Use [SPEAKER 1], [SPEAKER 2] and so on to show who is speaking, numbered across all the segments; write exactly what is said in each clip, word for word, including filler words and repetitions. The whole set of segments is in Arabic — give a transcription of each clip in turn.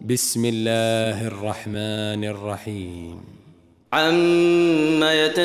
[SPEAKER 1] بسم الله الرحمن الرحيم.
[SPEAKER 2] عم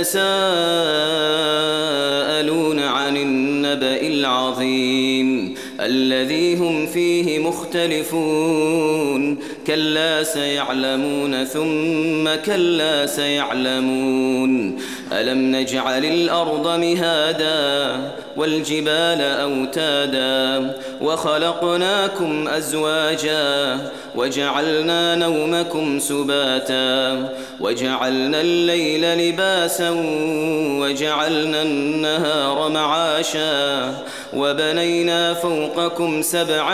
[SPEAKER 2] يتساءلون عن النبأ العظيم الذي هم فيه مختلفون كلا سيعلمون ثم كلا سيعلمون ألم نجعل الأرض مهادا والجبال أوتادا وخلقناكم أزواجا وجعلنا نومكم سباتا وجعلنا الليل لباسا وجعلنا النهار معاشا وبنينا فوقكم سبعا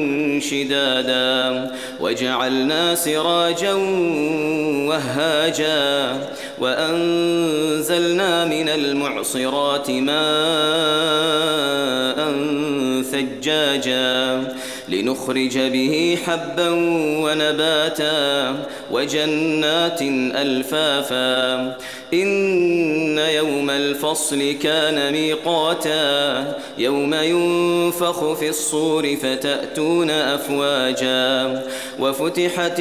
[SPEAKER 2] شدادا وجعلنا سراجا وهاجا وأنزلنا من المعصرات ماء ثجاجا لنخرج به حبا ونباتا وجنات ألفافا إن يوم الفصل كان ميقاتا يوم ينفخ في الصور فتأتون أفواجا وفتحت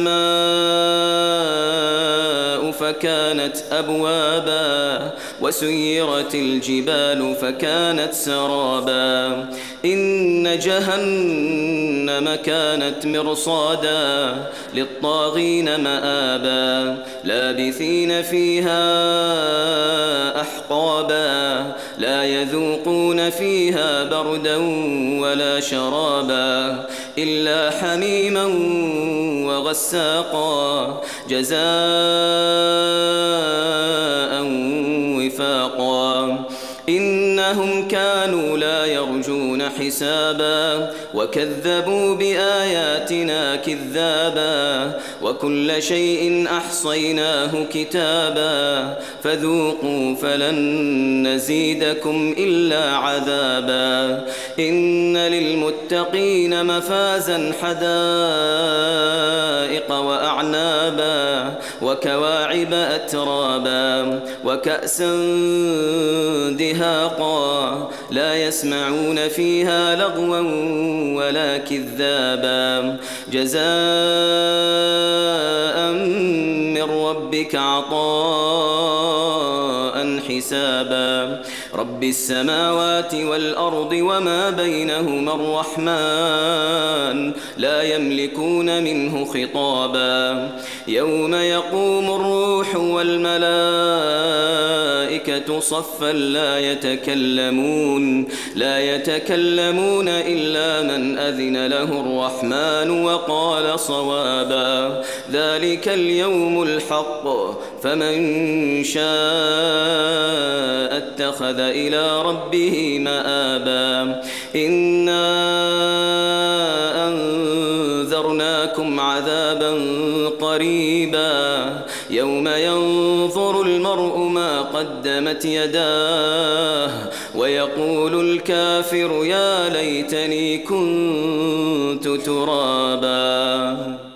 [SPEAKER 2] السماء فكانت أبوابا وسيرت الجبال فكانت سرابا إن جهنم كانت مرصادا للطاغين مآبا لابثين فيها أحقابا لا يذوقون فيها بردا ولا شرابا إلا حميما وغساقا جزاء وفاقا إنهم كانوا لا يرجون حسابا وكذبوا بآياتنا كذابا وكل شيء أحصيناه كتابا فذوقوا فلن نزيدكم إلا عذابا إن للمتقين مفازا حدائق وأعنابا وكواعب أترابا وكأسا دهاقا لا يسمعون فيها لغوا ولا كذابا جزاء من ربك عطاء حسابا رب السماوات والأرض وما بينهما الرحمن لا يملكون منه خطابا يوم يقوم الروح والملائكة صفا لا يتكلمون لا يتكلمون إلا من أذن له الرحمن وقال صوابا ذلك اليوم الحق فمن شاء اتخذ إلى ربه مآبا إنا أنذرناكم عذابا قريبا يوم ينظر المرء ما قدمت يداه ويقول الكافر يا ليتني كنت ترابا.